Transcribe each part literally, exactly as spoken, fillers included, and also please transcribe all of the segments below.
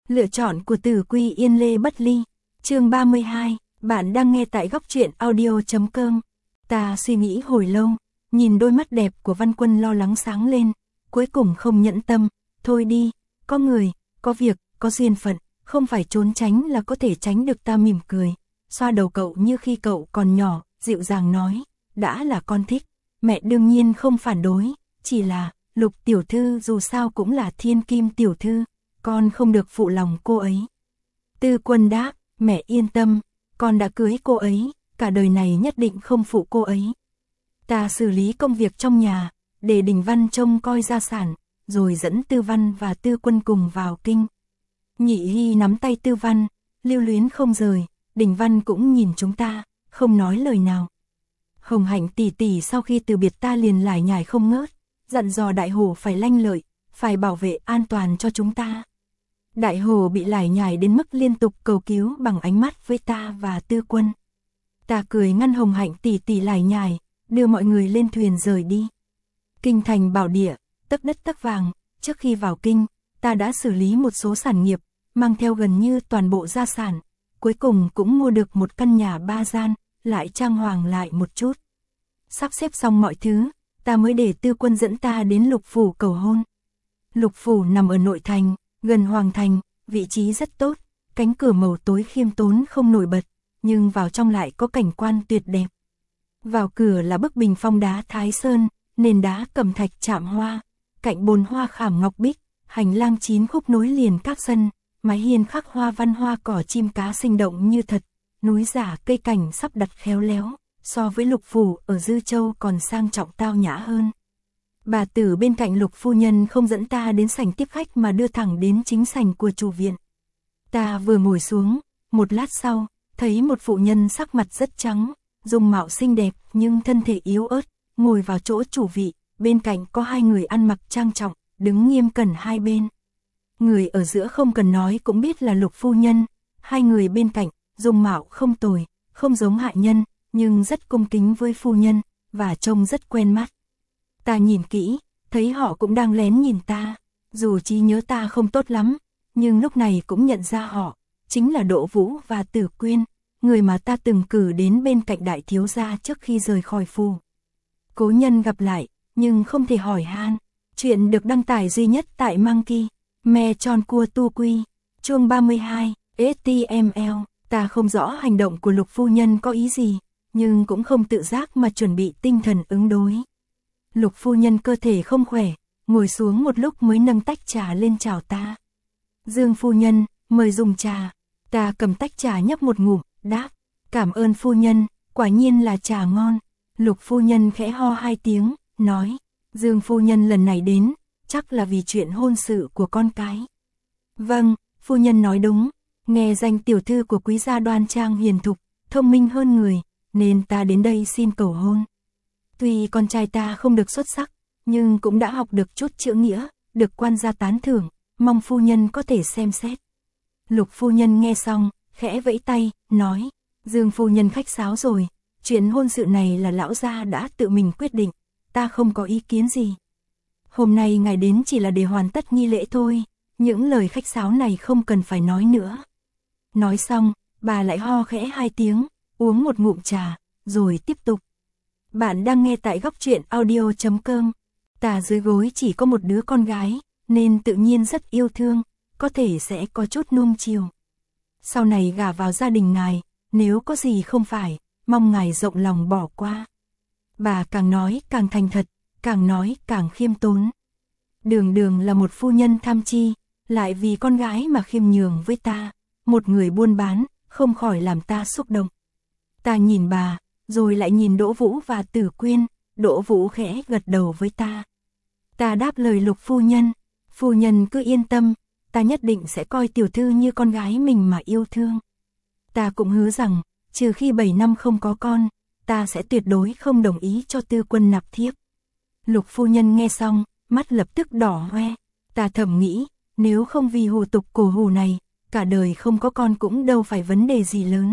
Lựa chọn của Tử Quy Yên Lê Bất Ly. Chương ba mươi hai, bạn đang nghe tại góc truyện audio chấm com. Ta suy nghĩ hồi lâu, nhìn đôi mắt đẹp của Văn Quân lo lắng sáng lên, cuối cùng không nhẫn tâm, thôi đi, có người, có việc, có duyên phận, không phải trốn tránh là có thể tránh được. Ta mỉm cười, xoa đầu cậu như khi cậu còn nhỏ, dịu dàng nói, đã là con thích, mẹ đương nhiên không phản đối, chỉ là, Lục tiểu thư dù sao cũng là thiên kim tiểu thư, con không được phụ lòng cô ấy. Tư Quân đáp, mẹ yên tâm, con đã cưới cô ấy, cả đời này nhất định không phụ cô ấy. Ta xử lý công việc trong nhà, để Đình Văn trông coi gia sản, rồi dẫn Tư Văn và Tư Quân cùng vào kinh. Nhị Hy nắm tay Tư Văn, lưu luyến không rời, Đình Văn cũng nhìn chúng ta, không nói lời nào. Hồng Hạnh tỷ tỷ sau khi từ biệt ta liền lải nhải không ngớt, dặn dò Đại Hổ phải lanh lợi, phải bảo vệ an toàn cho chúng ta. Đại Hổ bị lải nhải đến mức liên tục cầu cứu bằng ánh mắt với ta và Tư Quân. Ta cười ngăn Hồng Hạnh tỷ tỷ lải nhải, đưa mọi người lên thuyền rời đi. Kinh thành bảo địa, tấc đất tấc vàng, trước khi vào kinh, ta đã xử lý một số sản nghiệp, mang theo gần như toàn bộ gia sản, cuối cùng cũng mua được một căn nhà ba gian, lại trang hoàng lại một chút. Sắp xếp xong mọi thứ, ta mới để Tư Quân dẫn ta đến Lục phủ cầu hôn. Lục phủ nằm ở nội thành, gần hoàng thành, vị trí rất tốt, cánh cửa màu tối khiêm tốn không nổi bật, nhưng vào trong lại có cảnh quan tuyệt đẹp. Vào cửa là bức bình phong đá Thái Sơn, nền đá cẩm thạch chạm hoa, cạnh bồn hoa khảm ngọc bích, hành lang chín khúc nối liền các sân, mái hiên khắc hoa văn hoa cỏ chim cá sinh động như thật, núi giả cây cảnh sắp đặt khéo léo, so với Lục phủ ở Dư Châu còn sang trọng tao nhã hơn. Bà tử bên cạnh Lục phu nhân không dẫn ta đến sảnh tiếp khách mà đưa thẳng đến chính sảnh của chủ viện. Ta vừa ngồi xuống, một lát sau, thấy một phụ nhân sắc mặt rất trắng, dung mạo xinh đẹp nhưng thân thể yếu ớt, ngồi vào chỗ chủ vị, bên cạnh có hai người ăn mặc trang trọng, đứng nghiêm cẩn hai bên. Người ở giữa không cần nói cũng biết là Lục phu nhân, hai người bên cạnh, dung mạo không tồi, không giống hạ nhân, nhưng rất cung kính với phu nhân, và trông rất quen mắt. Ta nhìn kỹ, thấy họ cũng đang lén nhìn ta, dù trí nhớ ta không tốt lắm, nhưng lúc này cũng nhận ra họ, chính là Đỗ Vũ và Tử Quyên, người mà ta từng cử đến bên cạnh đại thiếu gia trước khi rời khỏi phủ. Cố nhân gặp lại, nhưng không thể hỏi han. Chuyện được đăng tải duy nhất tại Monkey, Me Tròn Cua Tu Quy, chương ba mươi hai, ét tê em lờ. Ta không rõ hành động của Lục phu nhân có ý gì, nhưng cũng không tự giác mà chuẩn bị tinh thần ứng đối. Lục phu nhân cơ thể không khỏe, ngồi xuống một lúc mới nâng tách trà lên chào ta. Dương phu nhân, mời dùng trà. Ta cầm tách trà nhấp một ngụm, đáp, cảm ơn phu nhân, quả nhiên là trà ngon. Lục phu nhân khẽ ho hai tiếng, nói, Dương phu nhân lần này đến, chắc là vì chuyện hôn sự của con cái. Vâng, phu nhân nói đúng, nghe danh tiểu thư của quý gia đoan trang hiền thục, thông minh hơn người, nên ta đến đây xin cầu hôn. Tuy con trai ta không được xuất sắc, nhưng cũng đã học được chút chữ nghĩa, được quan gia tán thưởng, mong phu nhân có thể xem xét. Lục phu nhân nghe xong, khẽ vẫy tay, nói, Dương phu nhân khách sáo rồi, chuyện hôn sự này là lão gia đã tự mình quyết định, ta không có ý kiến gì. Hôm nay ngài đến chỉ là để hoàn tất nghi lễ thôi, những lời khách sáo này không cần phải nói nữa. Nói xong, bà lại ho khẽ hai tiếng, uống một ngụm trà, rồi tiếp tục. Bạn đang nghe tại góc truyện audio chấm com. Ta dưới gối chỉ có một đứa con gái, nên tự nhiên rất yêu thương, có thể sẽ có chút nuông chiều. Sau này gả vào gia đình ngài, nếu có gì không phải, mong ngài rộng lòng bỏ qua. Bà càng nói càng thành thật, càng nói càng khiêm tốn. Đường đường là một phu nhân tham chi, lại vì con gái mà khiêm nhường với ta, một người buôn bán, không khỏi làm ta xúc động. Ta nhìn bà, rồi lại nhìn Đỗ Vũ và Tử Quyên, Đỗ Vũ khẽ gật đầu với ta. Ta đáp lời Lục phu nhân, phu nhân cứ yên tâm, ta nhất định sẽ coi tiểu thư như con gái mình mà yêu thương. Ta cũng hứa rằng, trừ khi bảy năm không có con, ta sẽ tuyệt đối không đồng ý cho Tư Quân nạp thiếp. Lục phu nhân nghe xong, mắt lập tức đỏ hoe, ta thầm nghĩ, nếu không vì hủ tục cổ hủ này, cả đời không có con cũng đâu phải vấn đề gì lớn.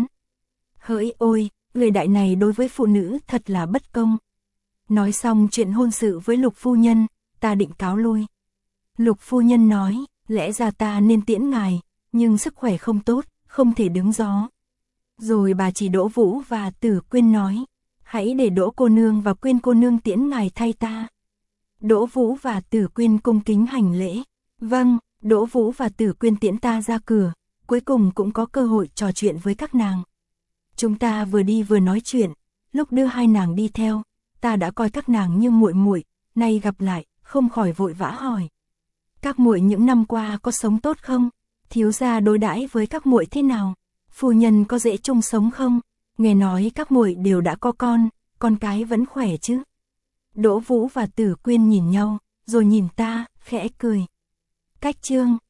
Hỡi ôi, lời đại này đối với phụ nữ thật là bất công. Nói xong chuyện hôn sự với Lục phu nhân, ta định cáo lui. Lục phu nhân nói, lẽ ra ta nên tiễn ngài, nhưng sức khỏe không tốt, không thể đứng gió. Rồi bà chỉ Đỗ Vũ và Tử Quyên nói, hãy để Đỗ cô nương và Quyên cô nương tiễn ngài thay ta. Đỗ Vũ và Tử Quyên cung kính hành lễ. Vâng, Đỗ Vũ và Tử Quyên tiễn ta ra cửa, cuối cùng cũng có cơ hội trò chuyện với các nàng. Chúng ta vừa đi vừa nói chuyện, lúc đưa hai nàng đi theo, ta đã coi các nàng như muội muội, nay gặp lại, không khỏi vội vã hỏi. Các muội những năm qua có sống tốt không? Thiếu gia đối đãi với các muội thế nào? Phu nhân có dễ chung sống không? Nghe nói các muội đều đã có con, con cái vẫn khỏe chứ? Đỗ Vũ và Tử Quyên nhìn nhau, rồi nhìn ta, khẽ cười. Cách chương